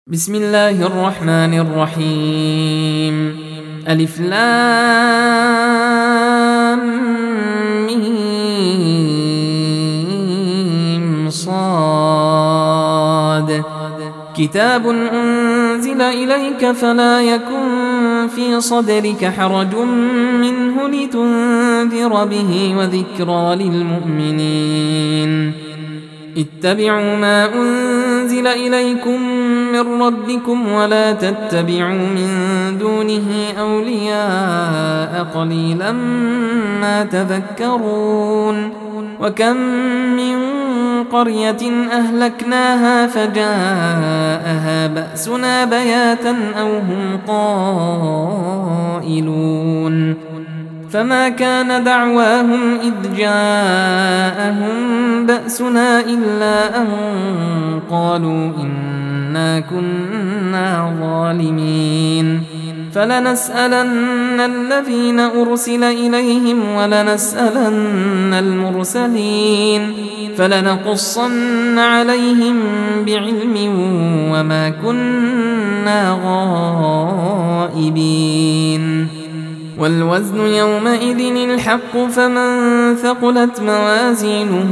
بسم الله الرحمن الرحيم. ألف لام ميم صاد. كتاب أنزل إليك فلا يكن في صدرك حرج منه لتنذر به وذكرى للمؤمنين. اتبعوا ما أنزل إليكم من ربكم ولا تتبعوا من دونه أولياء قليلا ما تذكرون. وكم من قرية أهلكناها فجاءها بأسنا بياتا أو هم قائلون. فما كان دعواهم إذ جاءهم بأسنا إلا أن قالوا إنا كنا ظالمين. فلنسألن الذين أرسل إليهم ولنسألن المرسلين فلنقصن عليهم بعلم وما كنا غائبين. والوزن يومئذ الحق فمن ثقلت موازينه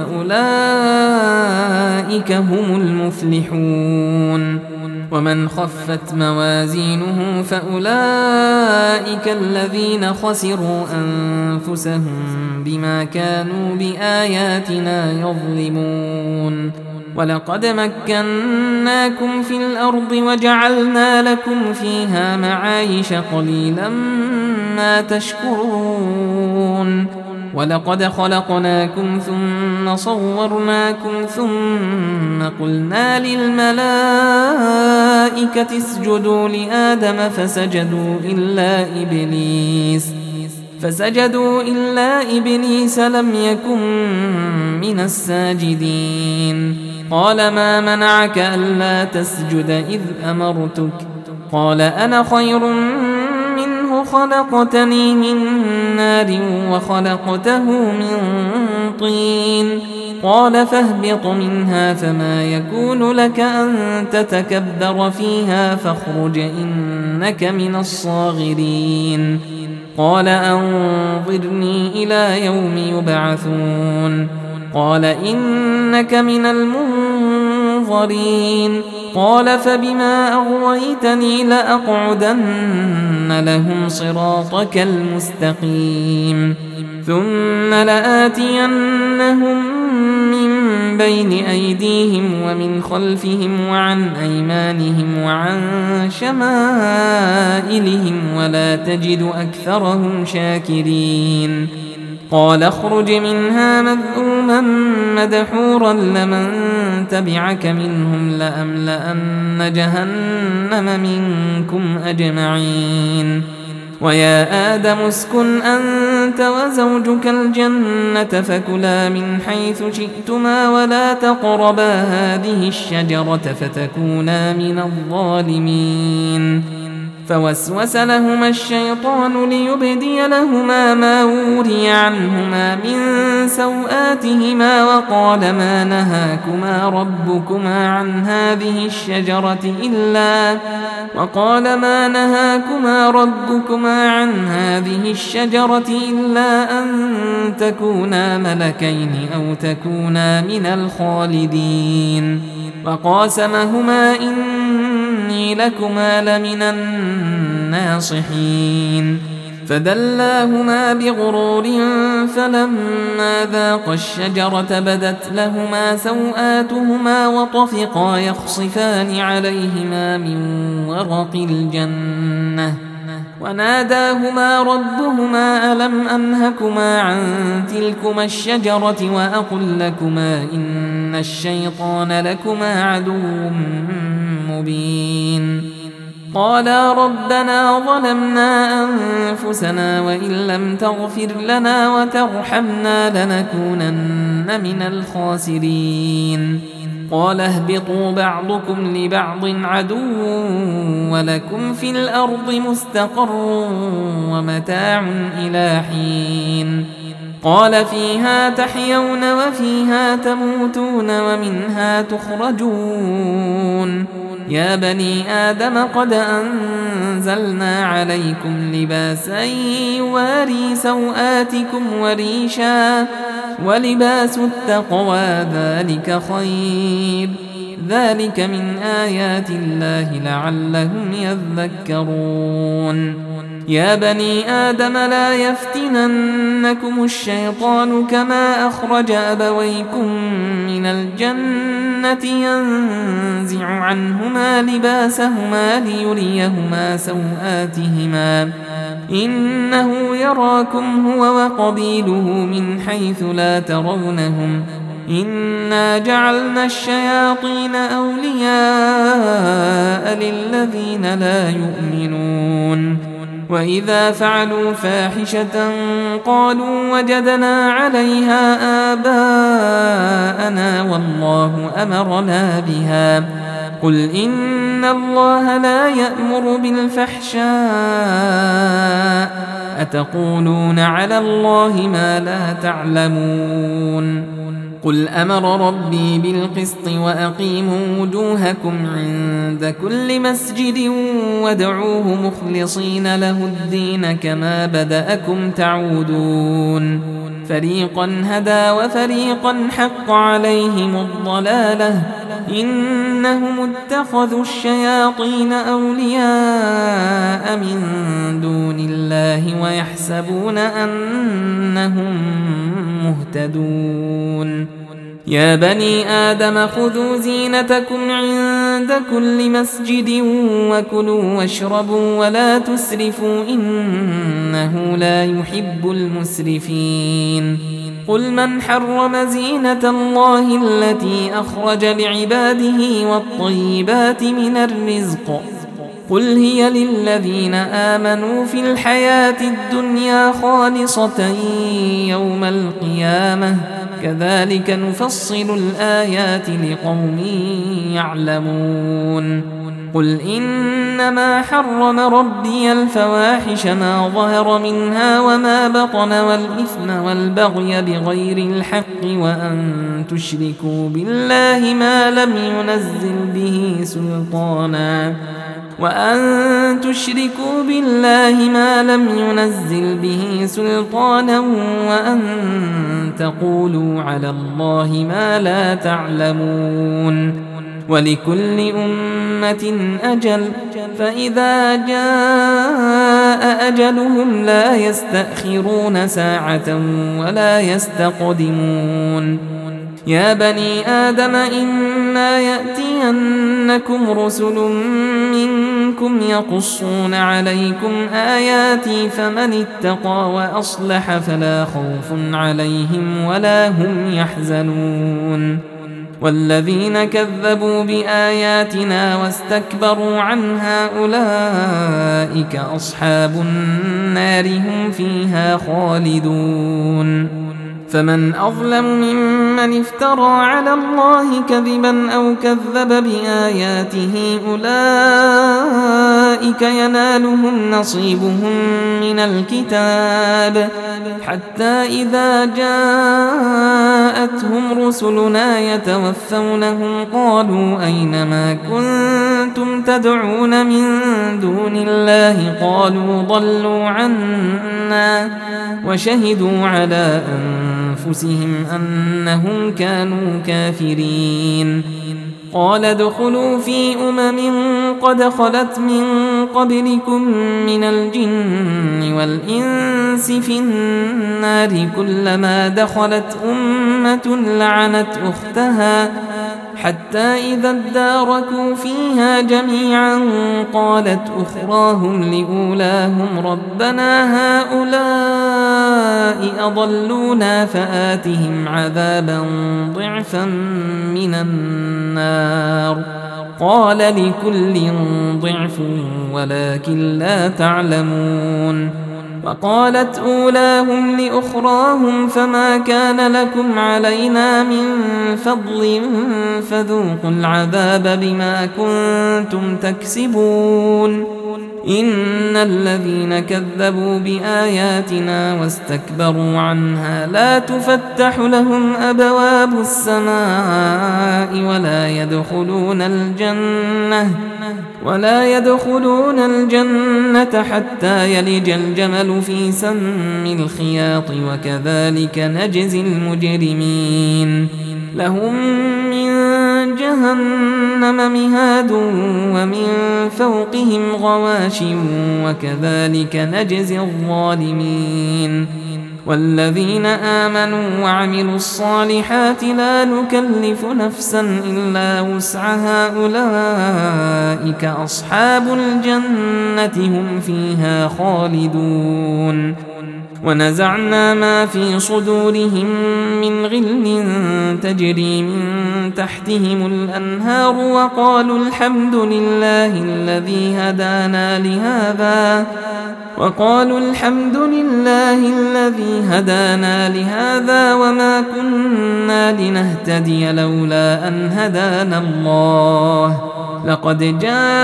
فأولئك هم المفلحون. ومن خفت موازينه فأولئك الذين خسروا أنفسهم بما كانوا بآياتنا يظلمون. ولقد مكناكم في الأرض وجعلنا لكم فيها معايش قليلا ما تشكرون. ولقد خلقناكم ثم صورناكم ثم قلنا للملائكة اسجدوا لآدم فسجدوا إلا إبليس لم يكن من الساجدين. قال ما منعك ألا تسجد إذ أمرتك؟ قال أنا خير منه خلقتني من نار وخلقته من طين. قال فاهبط منها فما يكون لك أن تتكبر فيها فاخرج إنك من الصاغرين. قال أنظرني إلى يوم يبعثون. قال إنك من المنظرين. قال فبما أغويتني لأقعدن لهم صراطك المستقيم ثم لآتينهم من بين أيديهم ومن خلفهم وعن أيمانهم وعن شمائلهم ولا تجد أكثرهم شاكرين. قال اخرج منها مذءوما مدحورا لمن تبعك منهم لأملأن جهنم منكم أجمعين. ويا آدم اسكن أنت وزوجك الجنة فكلا من حيث شئتما ولا تقربا هذه الشجرة فتكونا من الظالمين. فوسوس لهما الشيطان ليبدي لهما ما وري عنهما من سوآتهما وقال ما نهاكما ربكما عن هذه الشجرة إلا أن تكونا ملكين أو تكونا من الخالدين. وقاسمهما إني لكما لمن الناصحين. فدلاهما بغرور فلما ذاقا الشجرة بدت لهما سوآتهما وطفقا يخصفان عليهما من ورق الجنة وناداهما ربهما ألم أنهكما عن تلكما الشجرة وأقل لكما إن الشيطان لكما عدو مبين. قالا ربنا ظلمنا أنفسنا وإن لم تغفر لنا وترحمنا لنكونن من الخاسرين. قال اهبطوا بعضكم لبعض عدو ولكم في الأرض مستقر ومتاع إلى حين. قال فيها تحيون وفيها تموتون ومنها تخرجون يا بني آدم قد أنزلنا عليكم لباسا يواري سوآتكم وريشا ولباس التقوى ذلك خير ذلك من آيات الله لعلهم يذكرون يا بني آدم لا يفتننكم الشيطان كما أخرج أبويكم من الجنة ينزع عنهما لباسهما ليريهما سوآتهما إنه يراكم هو وقبيله من حيث لا ترونهم إنا جعلنا الشياطين أولياء للذين لا يؤمنون وإذا فعلوا فاحشة قالوا وجدنا عليها آباءنا والله أمرنا بها قل إن الله لا يأمر بالفحشاء أتقولون على الله ما لا تعلمون قل أمر ربي بالقسط وأقيموا وجوهكم عند كل مسجد وادعوه مخلصين له الدين كما بدأكم تعودون فريقا هدى وفريقا حق عليهم الضلالة إنهم اتخذوا الشياطين أولياء من دون الله ويحسبون أنهم مهتدون يا بني آدم خذوا زينتكم عند كل مسجد وكلوا واشربوا ولا تسرفوا إنه لا يحب المسرفين قل من حرم زينة الله التي أخرج لعباده والطيبات من الرزق قل هي للذين آمنوا في الحياة الدنيا خالصة يوم القيامة كذلك نفصل الآيات لقوم يعلمون قل إنما حرم ربي الفواحش ما ظهر منها وما بطن والإثم والبغي بغير الحق وأن تشركوا بالله ما لم ينزل به سلطانا وأن تقولوا على الله ما لا تعلمون ولكل أمة أجل فإذا جاء أجلهم لا يستأخرون ساعة ولا يستقدمون يا بني آدم إما يأتينكم رسل منكم يقصون عليكم آياتي فمن اتقى وأصلح فلا خوف عليهم ولا هم يحزنون والذين كذبوا بآياتنا واستكبروا عنها أولئك أصحاب النار هم فيها خالدون فمن أظلم ممن افترى على الله كذبا أو كذب بآياته أولئك ينالهم نصيبهم من الكتاب حتى إذا جاءتهم رسلنا يتوفونهم قالوا أين ما كنتم تدعون من دون الله قالوا ضلوا عنا وشهدوا على أنفسهم أنهم كانوا كافرين قال ادخلوا في قد خلت من قبلكم من الجن والإنس في النار كلما دخلت أمة لعنت أختها حتى إذا اداركوا فيها جميعا قالت أخراهم لأولاهم ربنا هؤلاء أضلونا فآتهم عذابا ضعفا من النار قال لكل ضعف ولكن لا تعلمون وقالت أولاهم لأخراهم فما كان لكم علينا من فضل فذوقوا العذاب بما كنتم تكسبون إن الذين كذبوا بآياتنا واستكبروا عنها لا تفتح لهم أبواب السماء ولا يدخلون الجنة حتى يلج الجمل في سم الخياط وكذلك نجزي المجرمين لهم من جهنم مهاد ومن فوقهم غواش وكذلك نجزي الظالمين والذين آمنوا وعملوا الصالحات لا نكلف نفسا إلا وسعها أولئك أصحاب الجنة هم فيها خالدون ونزعنا ما في صدورهم من غل تجري من تحتهم الأنهار وقالوا الحمد لله الذي هدانا لهذا وما كنا لنهتدي لولا أن هدانا الله لقد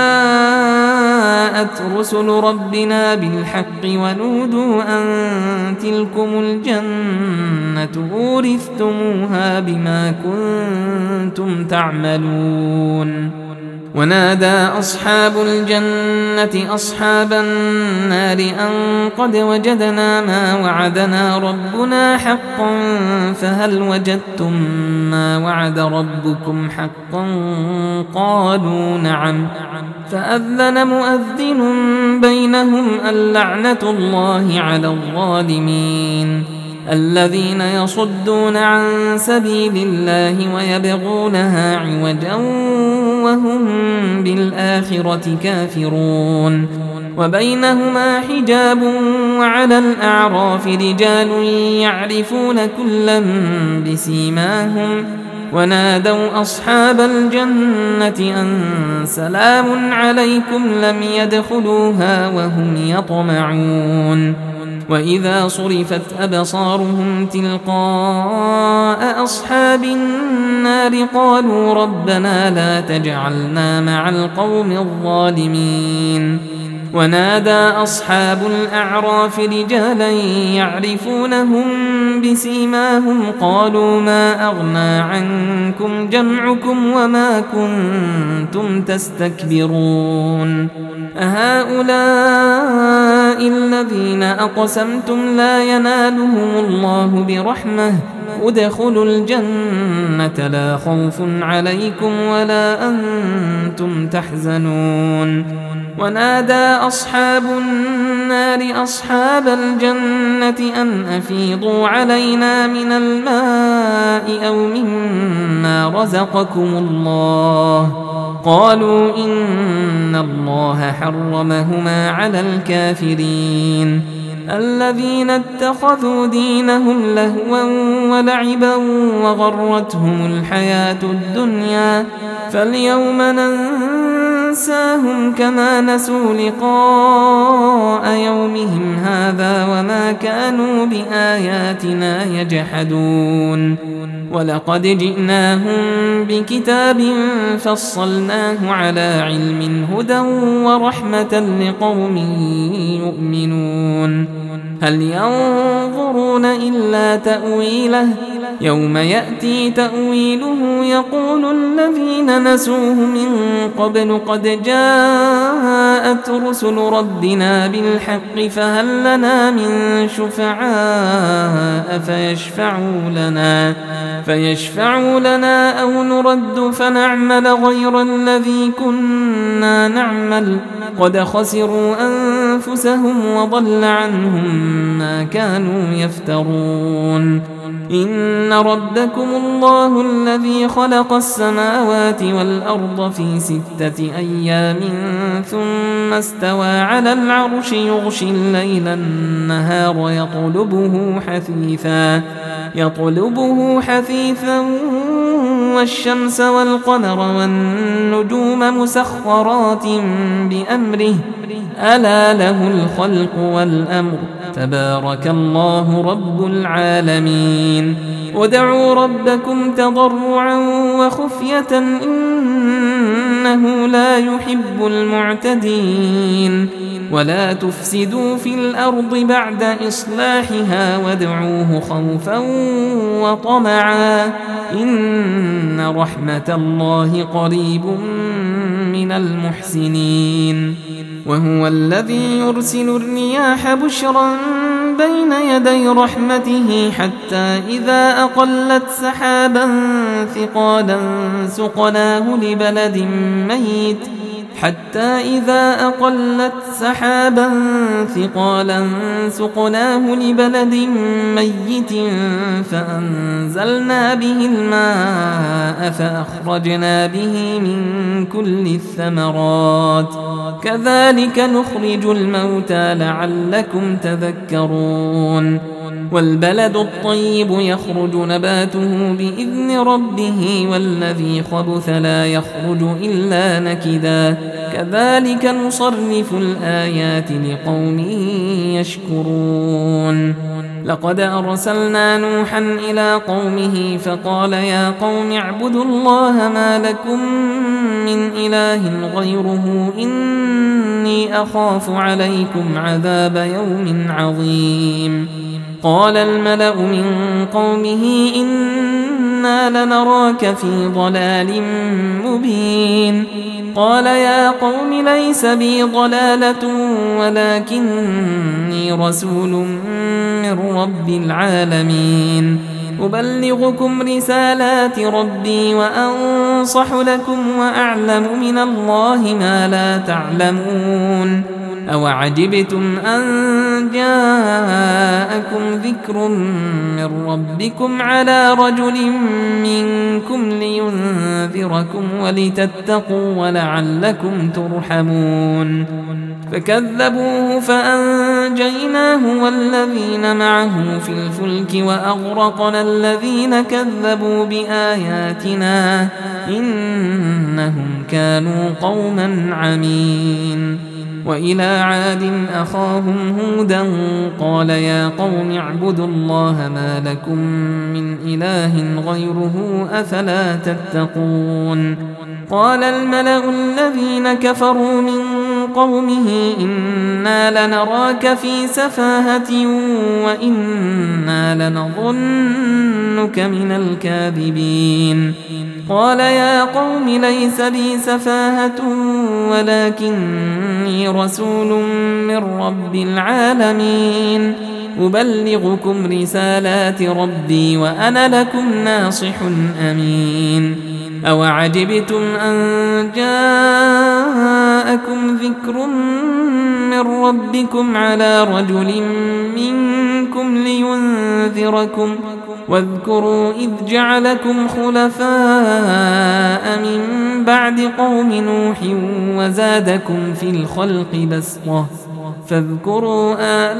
جاءت رسل ربنا بالحق ونودوا أن تلكم الجنة أورثتموها بما كنتم تعملون ونادى أصحاب الجنة أصحاب النار أن قد وجدنا ما وعدنا ربنا حقا فهل وجدتم ما وعد ربكم حقا قالوا نعم فأذن مؤذن بينهم اللعنة الله على الظالمين الذين يصدون عن سبيل الله ويبغونها عوجا وهم بالآخرة كافرون وبينهما حجاب وعلى الأعراف رجال يعرفون كلا بسيماهم ونادوا أصحاب الجنة أن سلام عليكم لم يدخلوها وهم يطمعون وإذا صرفت أبصارهم تلقاء أصحاب النار قالوا ربنا لا تجعلنا مع القوم الظالمين ونادى أصحاب الأعراف رجالا يعرفونهم بسيماهم قالوا ما أغنى عنكم جمعكم وما كنتم تستكبرون أهؤلاء الذين أقسمتم لا ينالهم الله برحمة ادخلوا الجنة لا خوف عليكم ولا أنتم تحزنون ونادى أصحاب النار أصحاب الجنة أن أفيضوا علينا من الماء أو مما رزقكم الله قالوا إن الله حرمهما على الكافرين الذين اتخذوا دينهم لهوا ولعبا وغرتهم الحياة الدنيا فاليوم ننساهم كما نسوا لقاء يومهم هذا وما كانوا بآياتنا يجحدون ولقد جئناهم بكتاب فصلناه على علم هدى ورحمة لقوم يؤمنون هل ينظرون إلا تأويله يوم يأتي تأويله يقول الذين نسوه من قبل قد جاءت رسل ربنا بالحق فهل لنا من شفعاء فيشفعوا لنا أو نرد فنعمل غير الذي كنا نعمل قد خسروا أنفسهم وضل عنهم ما كانوا يفترون إن ربكم الله الذي خلق السماوات والأرض في 6 أيام ثم استوى على العرش يغشي الليل النهار يطلبه حثيثا والشمس والقمر والنجوم مسخرات بأمره ألا له الخلق والأمر تبارك الله رب العالمين ادعوا ربكم تضرعا وخفية إنه لا يحب المعتدين ولا تفسدوا في الأرض بعد إصلاحها وادعوه خوفا وطمعا إن رحمة الله قريب من المحسنين وهو الذي يرسل الرياح بشرا بين يدي رحمته حتى إذا أقلت سحابا ثقالا سقناه لبلد ميت فأنزلنا به الماء فأخرجنا به من كل الثمرات كذلك نخرج الموتى لعلكم تذكرون والبلد الطيب يخرج نباته بإذن ربه والذي خبث لا يخرج إلا نكدا كذلك نصرف الآيات لقوم يشكرون لقد أرسلنا نوحا إلى قومه فقال يا قوم اعبدوا الله ما لكم من إله غيره إني أخاف عليكم عذاب يوم عظيم قال الملأ من قومه إنا لنراك في ضلال مبين قال يا قوم ليس بي ضلالة ولكني رسول من رب العالمين أبلغكم رسالات ربي وأنصح لكم وأعلم من الله ما لا تعلمون أوعجبتم أن جاءكم ذكر من ربكم على رجل منكم لينذركم ولتتقوا ولعلكم ترحمون فكذبوه فأنجيناه والذين معه في الفلك وأغرقنا الذين كذبوا بآياتنا إنهم كانوا قوما عمين وإلى عاد أخاهم هودا قال يا قوم اعبدوا الله ما لكم من إله غيره أفلا تتقون قال الملأ الذين كفروا من قومه إنا لنراك في سفاهة وإنا لنظنك من الكاذبين قال يا قوم ليس بي سفاهة ولكني رسول من رب العالمين أبلغكم رسالات ربي وأنا لكم ناصح أمين أوعجبتم أن جاءكم ذكر من ربكم على رجل منكم لينذركم واذكروا إذ جعلكم خلفاء من بعد قوم نوح وزادكم في الخلق بسطة فاذكروا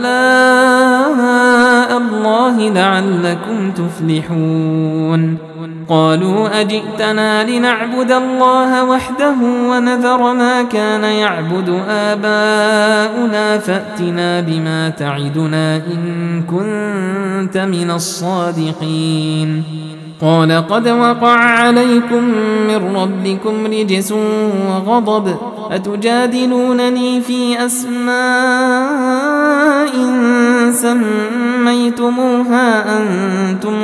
آلاء الله لعلكم تفلحون قالوا أجئتنا لنعبد الله وحده ونذر ما كان يعبد آباؤنا فأتنا بما تعدنا إن كنت من الصادقين قال قد وقع عليكم من ربكم رجس وغضب أتجادلونني في أسماء سميتموها أنتم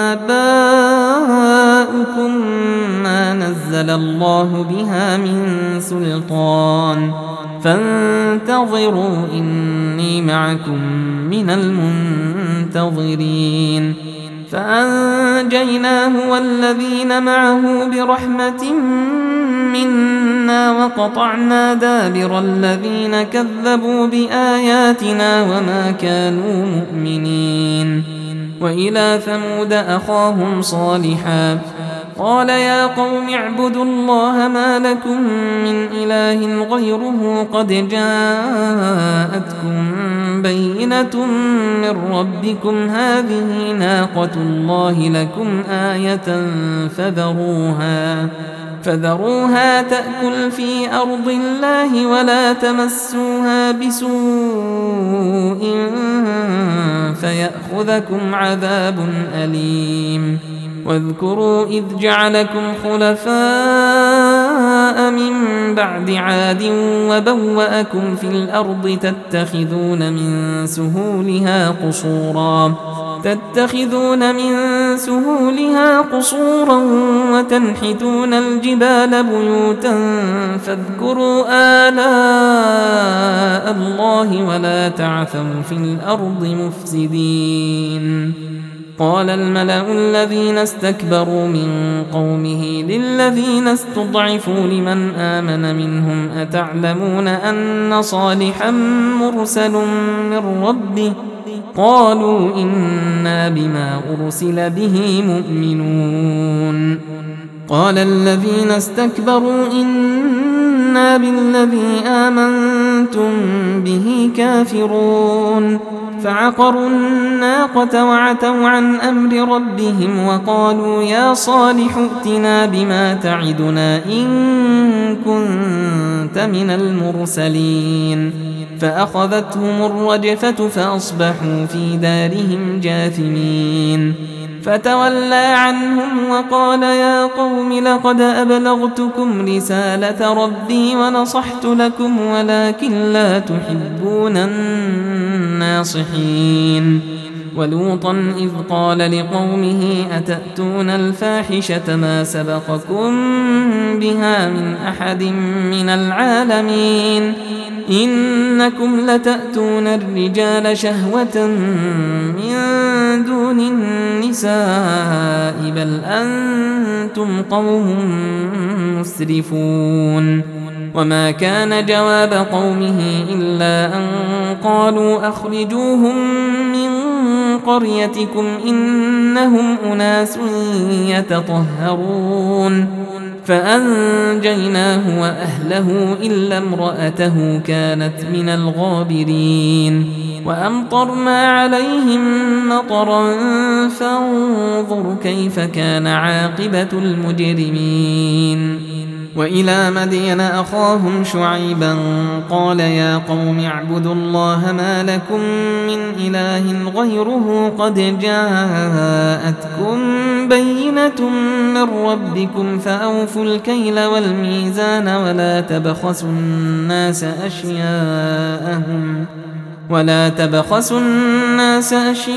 وآباؤكم ما نزل الله بها من سلطان فانتظروا إني معكم من المنتظرين فأنجيناه والذين معه برحمة منا وقطعنا دابر الذين كذبوا بآياتنا وما كانوا مؤمنين وإلى ثمود أخاهم صالحا قال يا قوم اعبدوا الله ما لكم من إله غيره قد جاءتكم بينة من ربكم هذه ناقة الله لكم آية فذروها تأكل في أرض الله ولا تمسوها بسوء فيأخذكم عذاب أليم واذكروا إذ جعلكم خلفاء من بعد عاد وبوأكم في الأرض تتخذون من سهولها قصورا وتنحتون الجبال بيوتا فاذكروا آلاء الله ولا تعثوا في الأرض مفسدين. قال الملأ الذين استكبروا من قومه للذين استضعفوا لمن آمن منهم أتعلمون أن صالحا مرسل من ربه؟ قالوا إنا بما أرسل به مؤمنون. قال الذين استكبروا إنا بالذي آمنتم به كافرون. فعقروا الناقة وعتوا عن أمر ربهم وقالوا يا صالح ائتنا بما تعدنا إن كنت من المرسلين. فأخذتهم الرجفة فأصبحوا في دارهم جاثمين. فتولى عنهم وقال يا قوم لقد أبلغتكم رسالة ربي ونصحت لكم ولكن لا تحبون الناصحين. ولوطا إذ قال لقومه أتأتون الفاحشة ما سبقكم بها من أحد من العالمين إنكم لتأتون الرجال شهوة من دون النساء بل أنتم قوم مسرفون. وما كان جواب قومه إلا أن قالوا أخرجوهم من قريتكم إنهم أناس يتطهرون. فأنجيناه وأهله إلا امرأته كانت من الغابرين. وأمطرنا عليهم مطرا فانظر كيف كان عاقبة المجرمين. وإلى مدين أخاهم شعيبا قال يا قوم اعبدوا الله ما لكم من إله غيره قد جاءتكم بينة من ربكم فأوفوا الكيل والميزان ولا تبخسوا الناس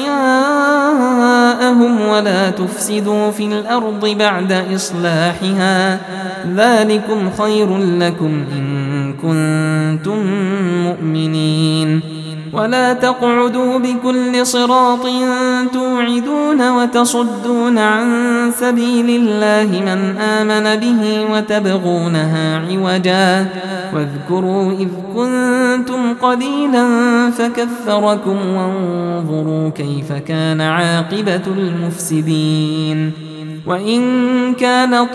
أشياءهم ولا تفسدوا في الأرض بعد إصلاحها ذلكم خير لكم إن كنتم مؤمنين. ولا تقعدوا بكل صراط توعدون وتصدون عن سبيل الله من آمن به وتبغونها عوجا واذكروا إذ كنتم قليلا فكثركم وانظروا كيف كان عاقبة المفسدين. وإن كان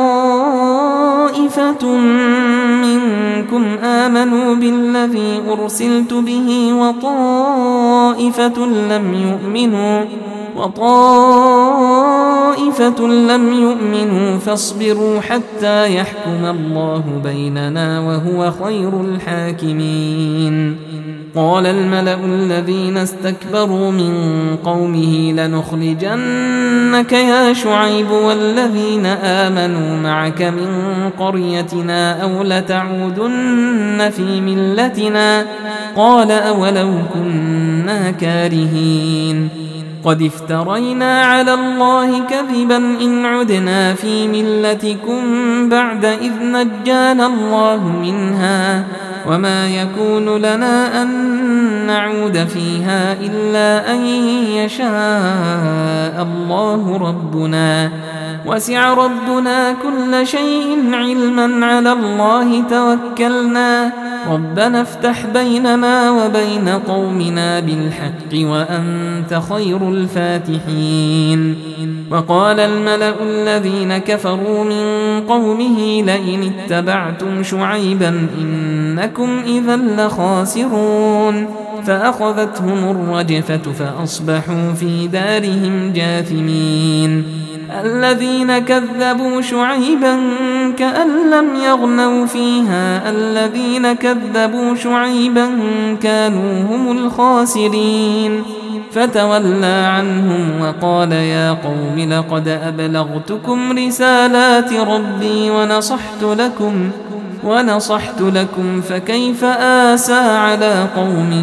طائفة منكم آمنوا بالذي أرسلت به وطائفة لم يؤمنوا فاصبروا حتى يحكم الله بيننا وهو خير الحاكمين. قال الملأ الذين استكبروا من قومه لنخرجنك يا شعيب والذين آمنوا معك من قريتنا أو لتعودن في ملتنا قال أولو كنا كارهين. قد افترينا على الله كذبا إن عدنا في ملتكم بعد إذ نجانا الله منها وما يكون لنا أن نعود فيها إلا أن يشاء الله ربنا وسع ربنا كل شيء علما على الله توكلنا ربنا افتح بيننا وبين قومنا بالحق وأنت خير الفاتحين. وقال الملأ الذين كفروا من قومه لئن اتبعتم شعيبا إنكم إذا لخاسرون. فأخذتهم الرجفة فأصبحوا في دارهم جاثمين. الذين كذبوا شعيبا كأن لم يغنوا فيها الذين كذبوا شعيبا كانوا هم الخاسرين. فتولى عنهم وقال يا قوم لقد أبلغتكم رسالات ربي ونصحت لكم فكيف آسى على قوم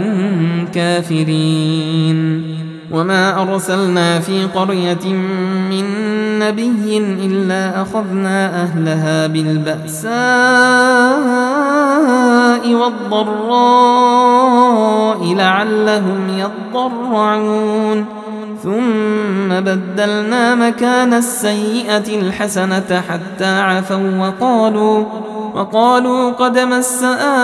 كافرين. وما أرسلنا في قرية من نبي إلا أخذنا أهلها بالبأساء والضراء لعلهم يضرعون ثم بدلنا مكان السيئة الحسنة حتى عفوا وقالوا قد مس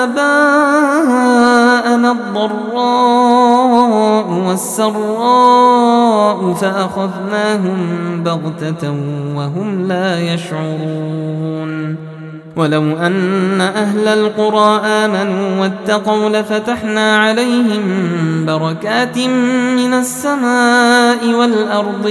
آباءنا الضراء والسراء فأخذناهم بغتة وهم لا يشعرون. ولو أن أهل القرى آمنوا واتقوا لفتحنا عليهم بركات من السماء والأرض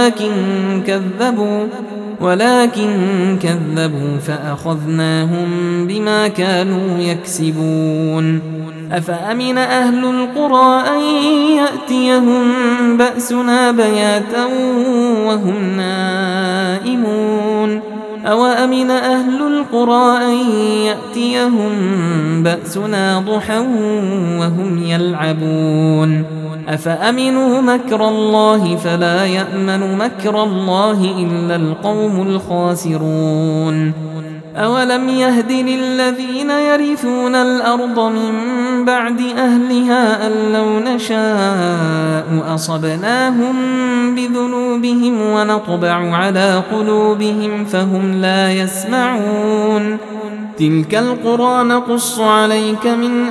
ولكن كذبوا فأخذناهم بما كانوا يكسبون. أفأمن أهل القرى أن يأتيهم بأسنا بياتا وهم نائمون أوأمن أهل القرى أن يأتيهم بأسنا ضحى وهم يلعبون أفأمنوا مكر الله فلا يأمن مكر الله إلا القوم الخاسرون. أولم يهد للذين يرثون الأرض من بعد أهلها أن لو نشاء أصبناهم بذنوبهم ونطبع على قلوبهم فهم لا يسمعون. تلك القرى نقص عليك من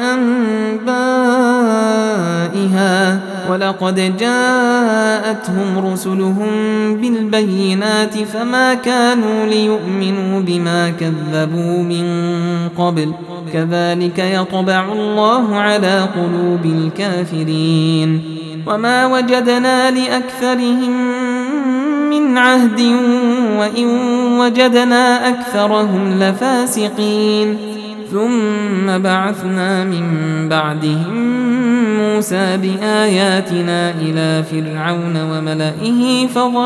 أنبائها ولقد جاءتهم رسلهم بالبينات فما كانوا ليؤمنوا بما كذبوا من قبل كذلك يطبع الله على قلوب الكافرين. وما وجدنا لأكثرهم من عهد وإن وجدنا أكثرهم لفاسقين. ثم بعثنا من بعدهم موسى بآياتنا إلى فرعون وملئه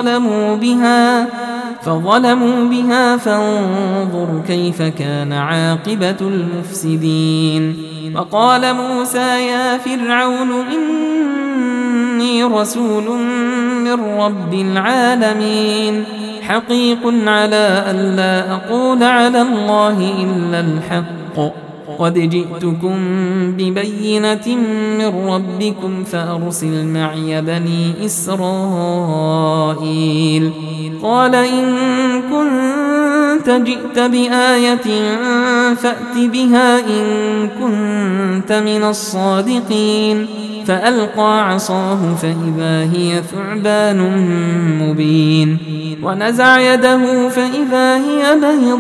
فظلموا بها فانظر كيف كان عاقبة المفسدين. وقال موسى يا فرعون إني رسول من رب العالمين حقيق على ألا أقول على الله إلا الحق قد جئتكم ببينة من ربكم فأرسل معي بني إسرائيل. قال إن كنت جئت بآية فأت بها إن كنت من الصادقين. فألقى عصاه فإذا هي ثعبان مبين ونزع يده فإذا هي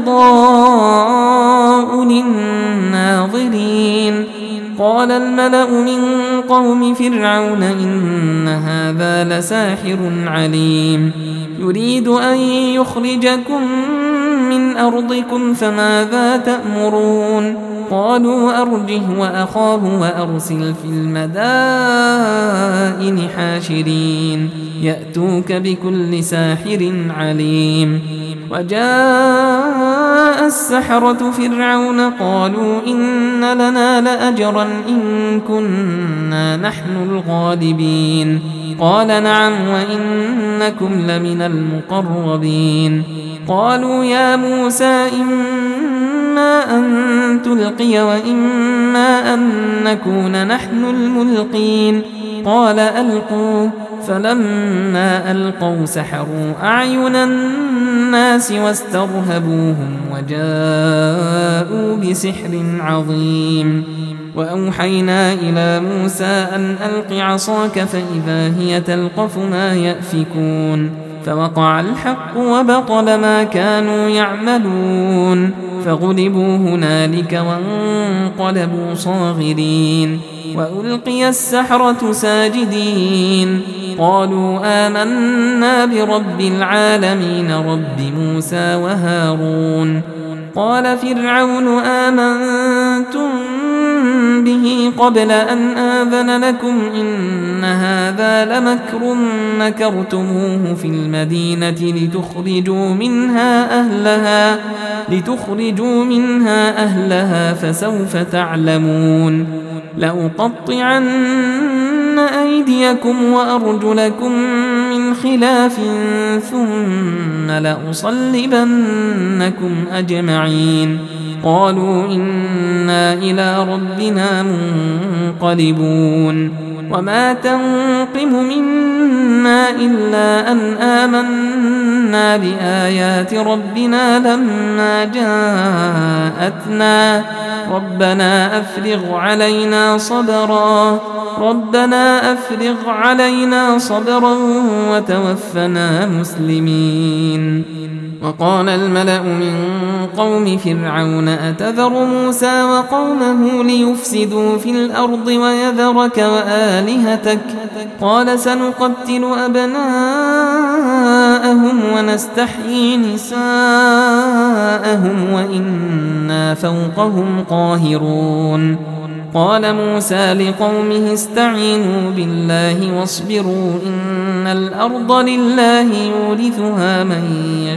بيضاء للناظرين. قال الملأ من قوم فرعون إن هذا لساحر عليم يريد أن يخرجكم من أرضكم فماذا تأمرون. قالوا أرجه وأخاه وأرسل في المدائن حاشرين يأتوك بكل ساحر عليم. وجاء السحرة فرعون قالوا إن لنا لأجرا إن كنا نحن الغالبين. قال نعم وإنكم لمن المقربين. قالوا يا موسى إما أن تلقي وإما أن نكون نحن الملقين. قال ألقوا فلما ألقوا سحروا أعين الناس واسترهبوهم وجاءوا بسحر عظيم. وأوحينا إلى موسى أن ألق عصاك فإذا هي تلقف ما يأفكون. فوقع الحق وبطل ما كانوا يعملون فغلبوا هنالك وانقلبوا صاغرين. وألقي السحرة ساجدين قالوا آمنا برب العالمين رب موسى وهارون. قال فرعون آمنتم به قبل أن آذن لكم إن هذا لمكر مكرتموه في المدينة لتخرجوا منها أهلها فسوف تعلمون لأقطعن أيديكم وأرجلكم من خلاف ثم لأصلبنكم أجمعين قالوا إنا إلى ربنا منقلبون وما تنقم منا إلا أن آمنا بآيات ربنا لما جاءتنا ربنا أفرغ علينا صبرا وتوفنا مسلمين. وقال الملأ من قوم فرعون أتذر موسى وقومه ليفسدوا في الأرض ويذرك وآلهتك قال سنقتل أبناءهم ونستحيي نساءهم وإنا فوقهم قاهرون. قال موسى لقومه استعينوا بالله واصبروا إن الأرض لله يورثها من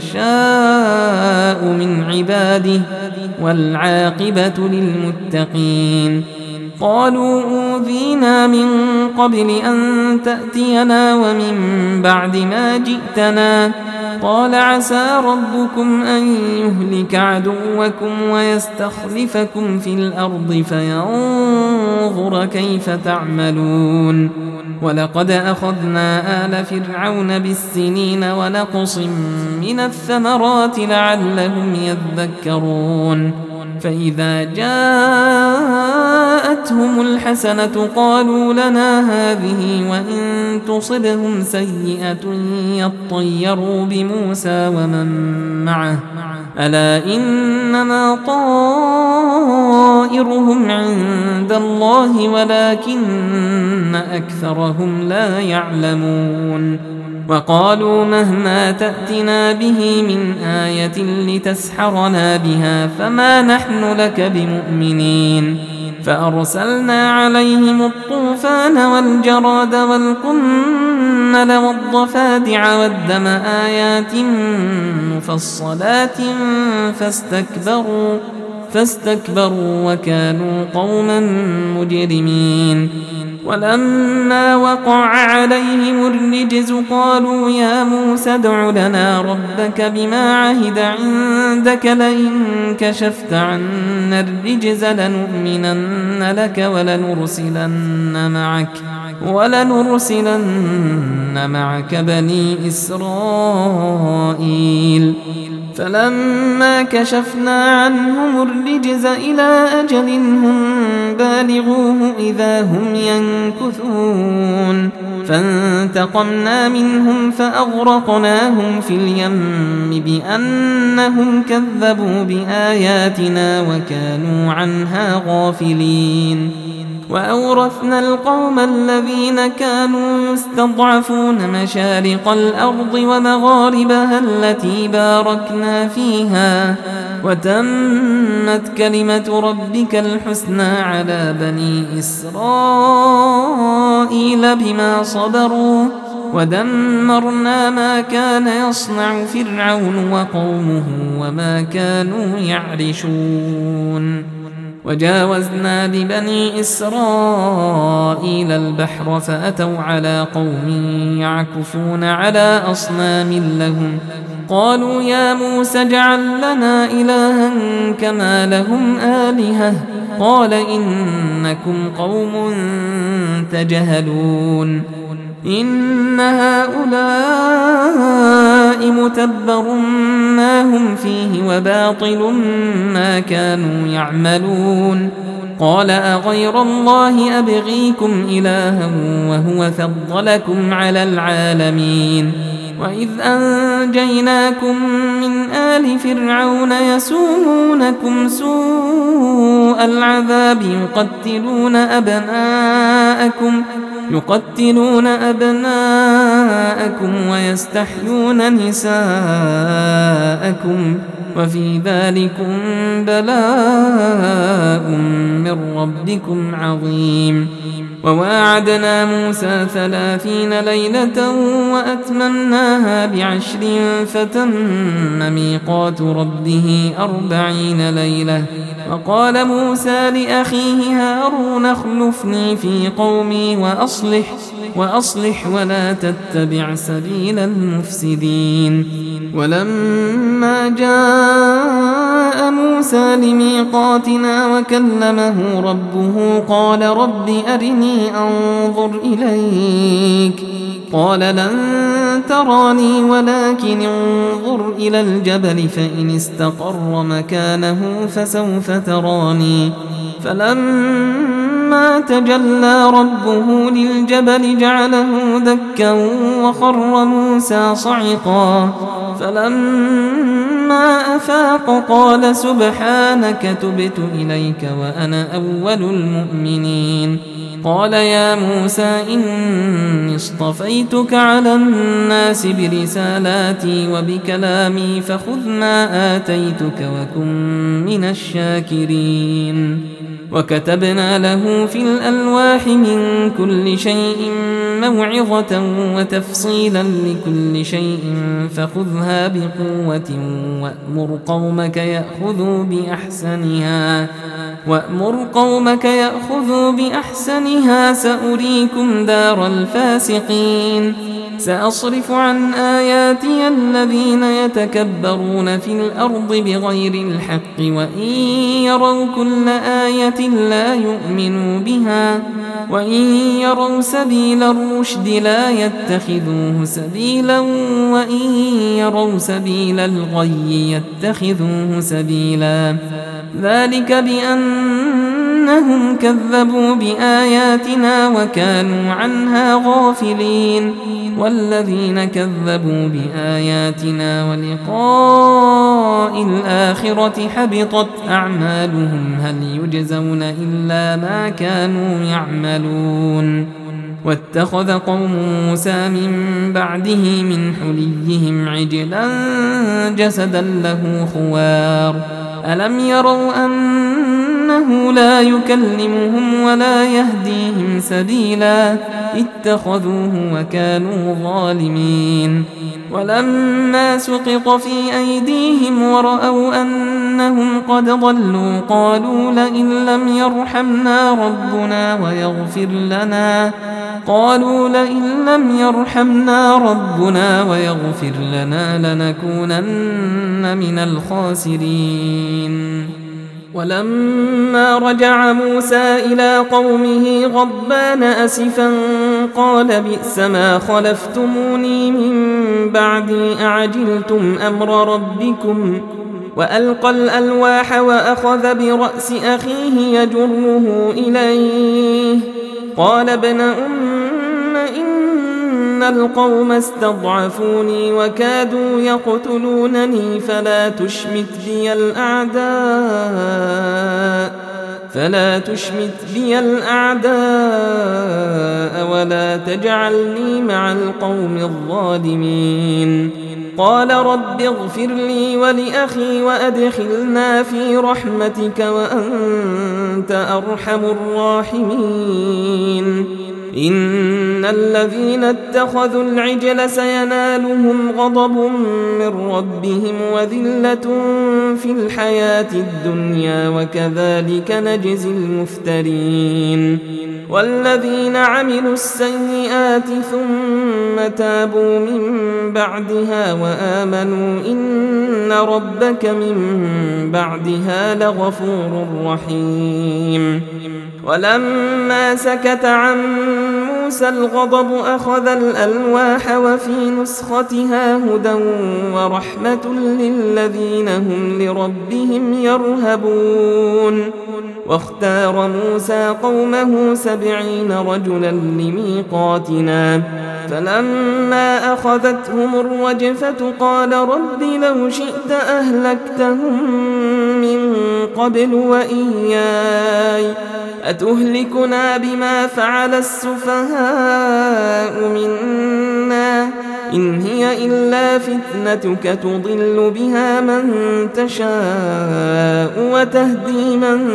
يشاء من عباده والعاقبة للمتقين. قالوا أوذينا من قبل أن تأتينا ومن بعد ما جئتنا قال عسى ربكم أن يهلك عدوكم ويستخلفكم في الأرض فينظر كيف تعملون. ولقد أخذنا آل فرعون بالسنين ونقص من الثمرات لعلهم يذكرون. فإذا جاءتهم الحسنة قالوا لنا هذه وإن تصبهم سيئة يطيروا بموسى ومن معه ألا إنما طائرهم عند الله ولكن أكثرهم لا يعلمون. وقالوا مهما تأتنا به من آية لتسحرنا بها فما نحن لك بمؤمنين. فأرسلنا عليهم الطوفان والجراد والقمل والضفادع والدم آيات مفصلات فاستكبروا وكانوا قوما مجرمين. ولما وقع عليهم الرجز قالوا يا موسى ادع لنا ربك بما عهد عندك لئن كشفت عنا الرجز لنؤمنن لك ولنرسلن معك بني إسرائيل. فلما كشفنا عنهم الرجز إلى أجل هم بالغوه إذا هم ينكثون. فانتقمنا منهم فأغرقناهم في اليم بأنهم كذبوا بآياتنا وكانوا عنها غافلين. وأورثنا القوم الذين كانوا يستضعفون مشارق الأرض ومغاربها التي باركنا فيها وتمت كلمة ربك الحسنى على بني إسرائيل بما صبروا ودمرنا ما كان يصنع فرعون وقومه وما كانوا يعرشون. وجاوزنا ببني إسرائيل البحر فأتوا على قوم يعكفون على أصنام لهم قالوا يا موسى اجعل لنا إلها كما لهم آلهة قال إنكم قوم تجهلون. إن هؤلاء متبر ما هم فيه وباطل ما كانوا يعملون. قال أغير الله أبغيكم إلها وهو فضلكم على العالمين. وإذ أنجيناكم من آل فرعون يسومونكم سوء العذاب يقتلون أبناءكم ويستحيون نساءكم وفي ذلكم بلاء من ربكم عظيم. وواعدنا موسى 30 ليلة وأتممناها ب10 فتم ميقات ربه 40 ليلة. وقال موسى لأخيه هارون اخلفني في قومي وأصلح ولا تتبع سبيل المفسدين. ولما جاء موسى لميقاتنا وكلمه ربه قال رب أرني أنظر إليك قال لن تراني ولكن انظر إلى الجبل فإن استقر مكانه فسوف تراني. فلما تجلى ربه للجبل جعله دكا وخر موسى صعقا. فلما أفاق قال سبحانك تبت إليك وأنا أول المؤمنين. قال يا موسى إني اصطفيتك على الناس برسالاتي وبكلامي فخذ ما آتيتك وكن من الشاكرين. وكتبنا له في الألواح من كل شيء موعظة وتفصيلا لكل شيء فخذها بقوة وأمر قومك يأخذوا بأحسنها سأريكم دار الفاسقين. سأصرف عن آياتي الذين يتكبرون في الأرض بغير الحق وإن يروا كل آية لا يؤمنوا بها وإن يروا سبيل الرشد لا يتخذوه سبيلا وإن يروا سبيل الغي يتخذوه سبيلا. ذلك بأنهم كذبوا بآياتنا وكانوا عنها غافلين. والذين كذبوا بآياتنا ولقاء الآخرة حبطت أعمالهم هل يجزون إلا ما كانوا يعملون. واتخذ قوم موسى من بعده من حليهم عجلا جسدا له خوار. ألم يروا أنه لا يكلمهم ولا يهديهم سبيلا اتخذوه وكانوا ظالمين. ولما سقط في أيديهم ورأوا أنهم قد ضلوا قالوا لئن لم يرحمنا ربنا ويغفر لنا لنكونن من الخاسرين. ولما رجع موسى إلى قومه غضبان أسفا قال بئس ما خلفتموني من بعدي أعجلتم أمر ربكم. وألقى الألواح وأخذ برأس أخيه يجره إليه قال ابن إن القوم استضعفوني وكادوا يقتلونني فلا تشمت بي الأعداء ولا تجعلني مع القوم الظالمين. قال رب اغفر لي ولأخي وأدخلنا في رحمتك وأنت أرحم الراحمين. إن الذين اتخذوا العجل سينالهم غضب من ربهم وذلة في الحياة الدنيا وكذلك نجزي المفترين. والذين عملوا السيئات ثم تابوا من بعدها وآمنوا إن ربك من بعدها لغفور رحيم. ولما سكت عن موسى الغضب أخذ الألواح وفي نسختها هدى ورحمة للذين هم لربهم يرهبون. واختار موسى قومه 70 رجلا لميقاتنا فلما أخذتهم الرجفة قال رب لو شئت أهلكتهم من قبل وإياي أتهلكنا بما فعل السفهاء منا إن هي إلا فتنتك تضل بها من تشاء وتهدي من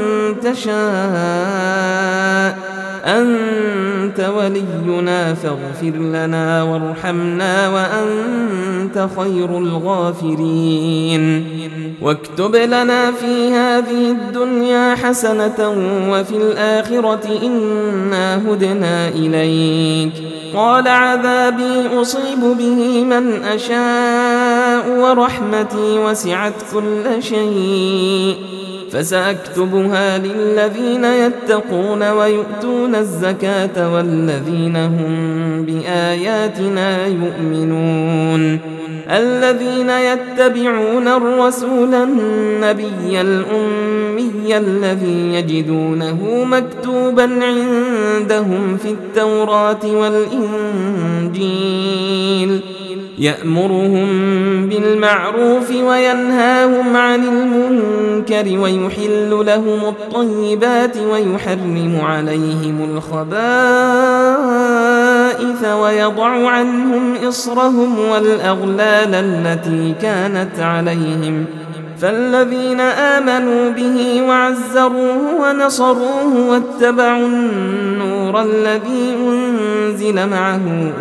تشاء أنت ولينا فاغفر لنا وارحمنا وأنت خير الغافرين واكتب لنا في هذه الدنيا حسنة وفي الآخرة إنا هدنا إليك قال عذابي أصيب به من أشاء ورحمتي وسعت كل شيء فسأكتبها للذين يتقون ويؤتون الزكاة والذين هم بآياتنا يؤمنون الذين يتبعون الرسول النبي الأمي الذي يجدونه مكتوبا عندهم في التوراة والإنجيل يأمرهم بالمعروف وينهاهم عن المنكر ويحل لهم الطيبات ويحرم عليهم الخبائث ويضع عنهم إصرهم والأغلال التي كانت عليهم فالذين آمنوا به وعزروه ونصروه واتبعوا النور الذي أنزل معه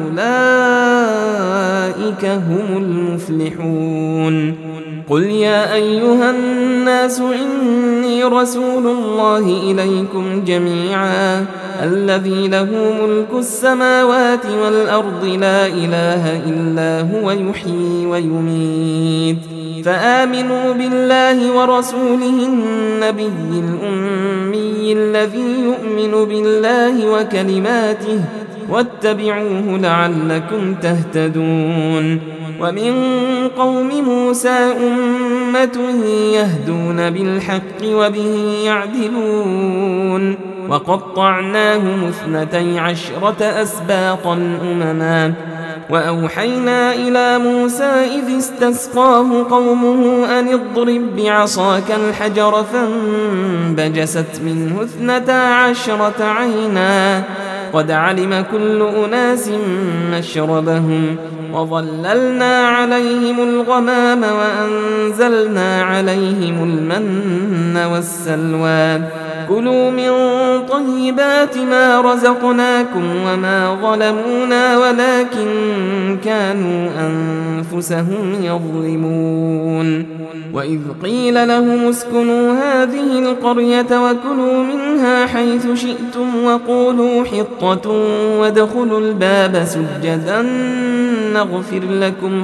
أولئك هم المفلحون قل يا أيها الناس إني رسول الله إليكم جميعا الذي له ملك السماوات والأرض لا إله إلا هو يحيي ويميت فآمنوا بالله ورسوله النبي الأمي الذي يؤمن بالله وكلماته واتبعوه لعلكم تهتدون ومن قوم موسى أمة يهدون بالحق وبه يعدلون وقطعناهم 12 أسباطا أمما وأوحينا إلى موسى إذ استسقاه قومه أن اضرب بعصاك الحجر فانبجست منه 12 عينا قد علم كل أناس مشربهم وظللنا عليهم الغمام وأنزلنا عليهم المن والسلوى كلوا من طيبات ما رزقناكم وما ظلمونا ولكن كانوا أنفسهم يظلمون وإذ قيل لهم اسكنوا هذه القرية وكلوا منها حيث شئتم وقولوا حطة وادخلوا الباب سجدا نغفر لكم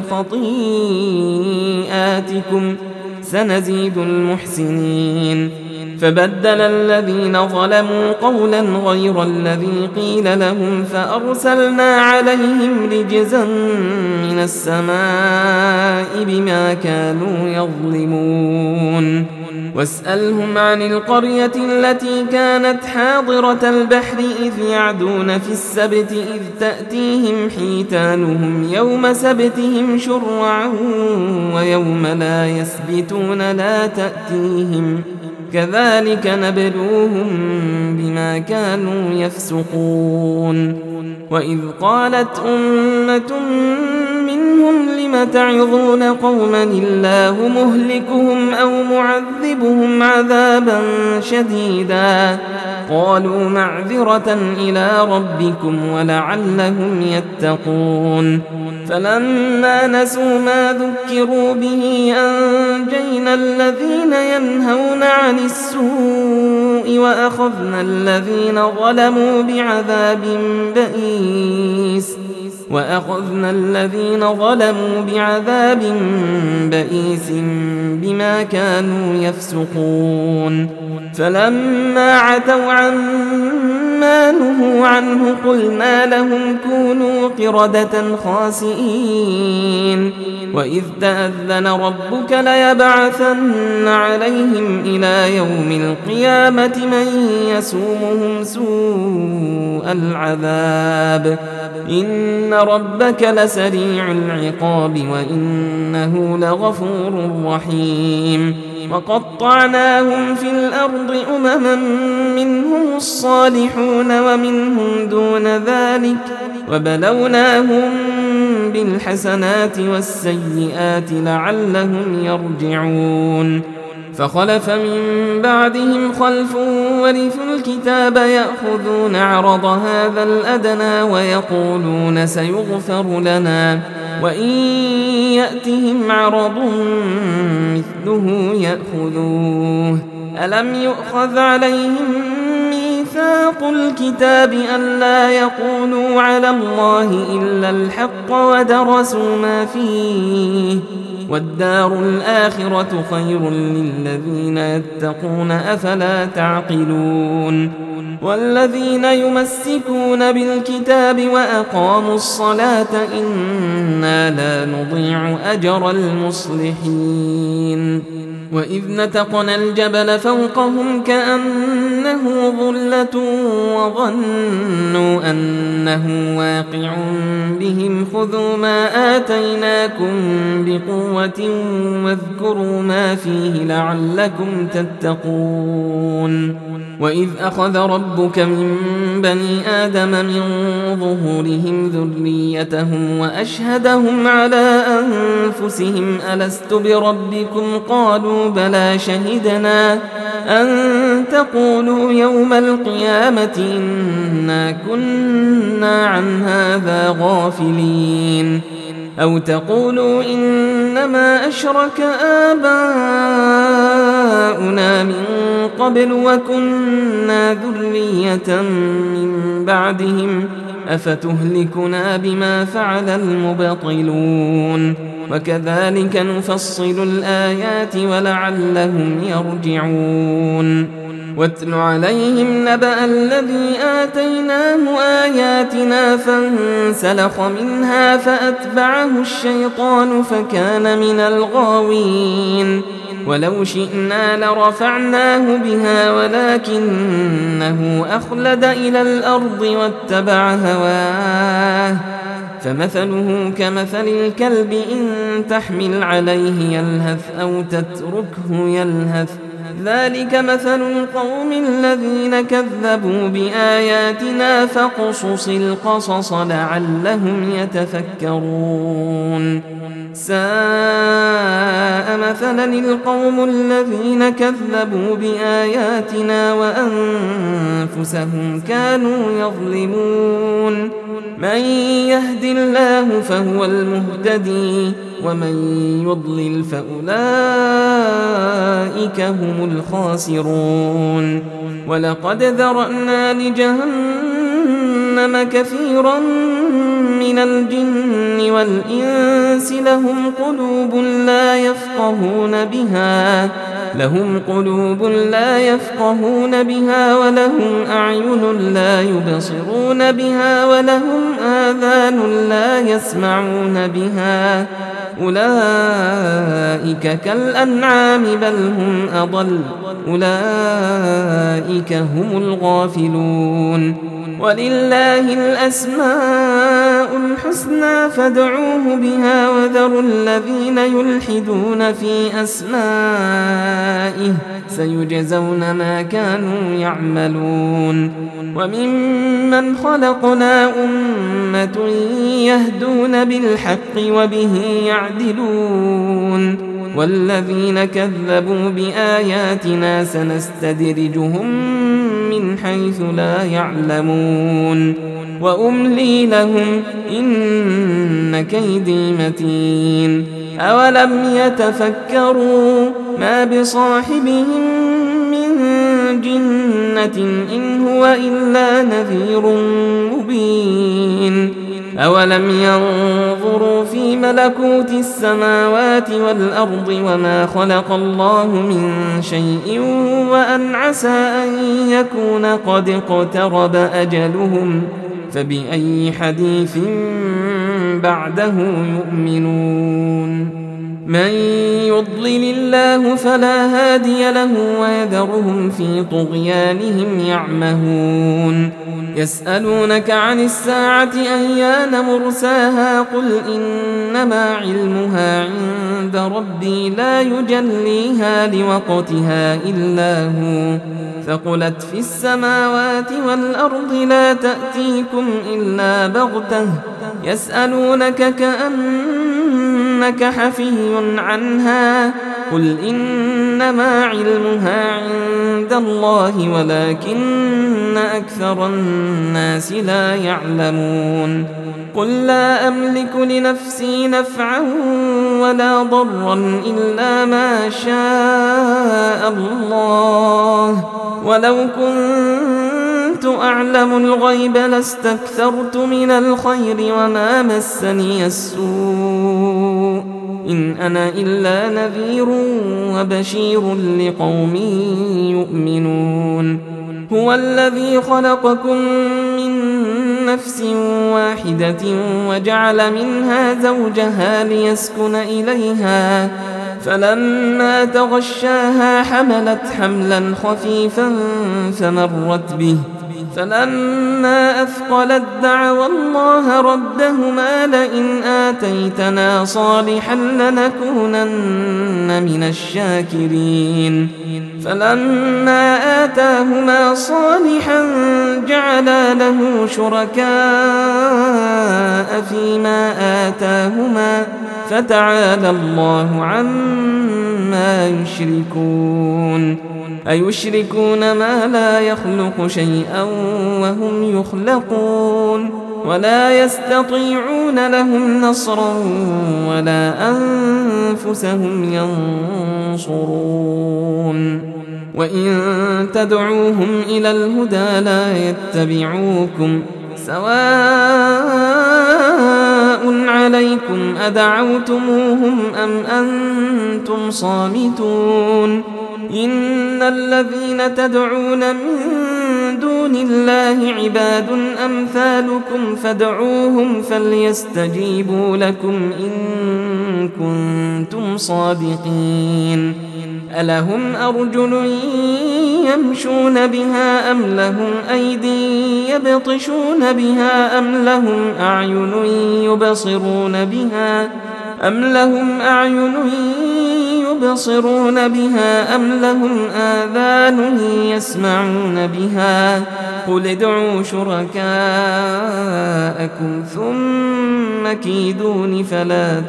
خطيئاتكم سنزيد المحسنين فبدل الذين ظلموا قولا غير الذي قيل لهم فأرسلنا عليهم رجزا من السماء بما كانوا يظلمون واسألهم عن القرية التي كانت حاضرة البحر إذ يعدون في السبت إذ تأتيهم حيتانهم يوم سبتهم شرعا ويوم لا يسبتون لا تأتيهم كذلك نبلوهم بما كانوا يفسقون وإذ قالت أمة منهم لم تعظون قوما الله مهلكهم أو معذبهم عذابا شديدا قالوا معذرة إلى ربكم ولعلهم يتقون فلما نسوا ما ذكروا به أنجينا الذين ينهون عن السوء وأخذنا الذين ظلموا بعذاب بئيس بما كانوا يفسقون فلما عتوا عما نهوا عنه قلنا لهم كونوا قردة خاسئين وإذ تأذن ربك ليبعثن عليهم إلى يوم القيامة من يسومهم سوء العذاب إن ربك لسريع العقاب وإنه لغفور رحيم وقطعناهم في الأرض أمما منهم الصالحون ومنهم دون ذلك وبلوناهم بالحسنات والسيئات لعلهم يرجعون فخلف من بعدهم خلف ورثوا الكتاب يأخذون عرض هذا الأدنى ويقولون سيغفر لنا وإن يأتهم عرض مثله يأخذوه ألم يؤخذ عليهم ميثاق الكتاب ألا يقولوا على الله إلا الحق ودرسوا ما فيه والدار الآخرة خير للذين يتقون أفلا تعقلون والذين يمسكون بالكتاب وأقاموا الصلاة إنا لا نضيع أجر المصلحين وإذ نتقنا الجبل فوقهم كأنه ظلة وظنوا أنه واقع بهم خذوا ما آتيناكم بقوة واذكروا ما فيه لعلكم تتقون وإذ أخذ ربك من بني آدم من ظهورهم ذريتهم وأشهدهم على أنفسهم ألست بربكم قالوا بلى شهدنا أن تقولوا يوم القيامة إنا كنا عن هذا غافلين أو تقولوا إنما أشرك آباؤنا من قبل وكنا ذرية من بعدهم أفتهلكنا بما فعل المبطلون وكذلك نفصل الآيات ولعلهم يرجعون واتل عليهم نبأ الذي آتيناه آياتنا فانسلخ منها فأتبعه الشيطان فكان من الغاوين ولو شئنا لرفعناه بها ولكنه أخلد إلى الأرض واتبع هواه فمثله كمثل الكلب إن تحمل عليه يلهث أو تتركه يلهث ذلك مثل القوم الذين كذبوا بآياتنا فاقصص القصص لعلهم يتفكرون ساء مثلا القوم الذين كذبوا بآياتنا وأنفسهم كانوا يظلمون من يهد الله فهو المهتدي ومن يضلل فأولئك هم الخاسرون ولقد ذرأنا لجهنم كثيرا من الجن والإنس لهم قلوب لا يفقهون بها ولهم أعين لا يبصرون بها ولهم آذان لا يسمعون بها أولئك كالأنعام بل هم أضل أولئك هم الغافلون ولله الأسماء الحسنى فادعوه بها وذروا الذين يلحدون في أسمائه سيجزون ما كانوا يعملون وممن خلقنا أمة يهدون بالحق وبه يعدلون والذين كذبوا بآياتنا سنستدرجهم من حيث لا يعلمون وأملي لهم إن كيدي متين أولم يتفكروا ما بصاحبهم من جنة إن هو إلا نذير مبين أولم ينظروا في ملكوت السماوات والأرض وما خلق الله من شيء وأن عسى أن يكون قد اقترب أجلهم فبأي حديث بعده يؤمنون من يضلل الله فلا هادي له ويذرهم في طغيانهم يعمهون يسألونك عن الساعة أيان مرساها قل إنما علمها عند ربي لا يجليها لوقتها إلا هو ثقلت في السماوات والأرض لا تأتيكم إلا بغتة يسألونك كأنك حفي عنها قل إنما علمها عند الله ولكن أكثر الناس لا يعلمون قل لا أملك لنفسي نفعا ولا ضرا إلا ما شاء الله ولو كنت أعلم الغيب لاستكثرت من الخير وما مسني السوء إن أنا إلا نذير وبشير لقوم يؤمنون هو الذي خلقكم من نفس واحدة وجعل منها زوجها ليسكن إليها فلما تغشاها حملت حملا خفيفا فمرت به فلما أثقلت دعوا الله ربهما لئن آتيتنا صالحا لنكونن من الشاكرين فلما آتاهما صالحا جعلا له شركاء فيما آتاهما فتعالى الله عما يشركون أيشركون ما لا يخلق شيئا وهم يخلقون ولا يستطيعون لهم نصرا ولا أنفسهم ينصرون وإن تدعوهم إلى الهدى لا يتبعوكم سواء عليكم أدعوتموهم أم أنتم صامتون إن الذين تدعون من دون الله عباد أمثالكم فادعوهم فليستجيبوا لكم إن كنتم صادقين ألهم أرجل يمشون بها أم لهم أيدي يبطشون بها أم لهم أعين يبصرون بها أم لهم آذان يسمعون بها قل ادعوا شركاءكم ثم كيدون فلا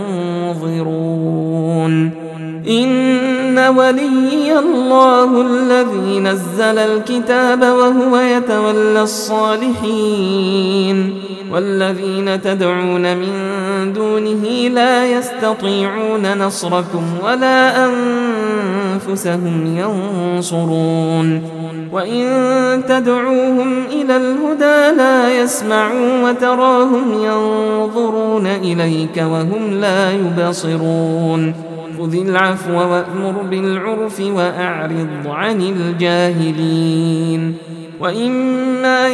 تنظرون إن ولي الله الذي نزل الكتاب وهو يتولى الصالحين والذين تدعون من دونه لا يستطيعون نصركم ولا أنفسهم ينصرون وإن تدعوهم إلى الهدى لا يسمعوا وتراهم ينظرون إليك وهم لا يبصرون خذ العفو وأمر بالعرف وأعرض عن الجاهلين وإما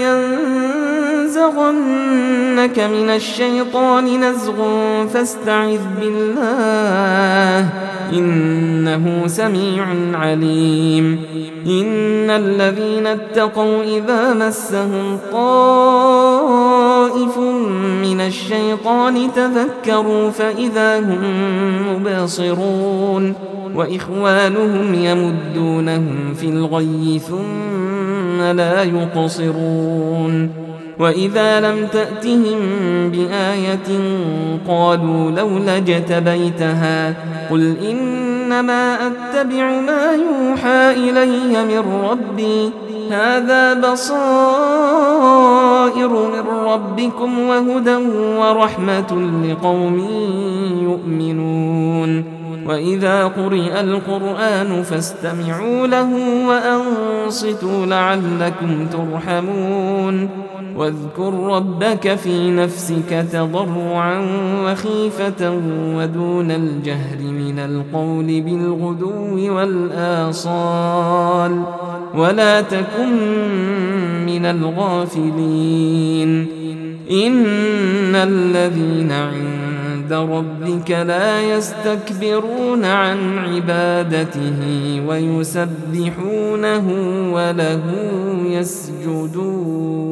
ينزغنك من الشيطان نزغ فاستعذ بالله إنه سميع عليم إن الذين اتقوا إذا مسهم طائف من الشيطان تذكروا فإذا هم مبصرون وإخوانهم يمدونهم في الغي ثم لا يقصرون وإذا لم تأتهم بآية قالوا لولا اجتبيتها قل إنما أتبع ما يوحى إلي من ربي هذا بصائر من ربكم وهدى ورحمة لقوم يؤمنون وإذا قرئ القرآن فاستمعوا له وأنصتوا لعلكم ترحمون واذكر ربك في نفسك تضرعا وخيفة ودون الجهر من القول بالغدو والآصال ولا تكن من الغافلين إن الذين عند عند ربك لا يستكبرون عن عبادته ويسبحونه وله يسجدون.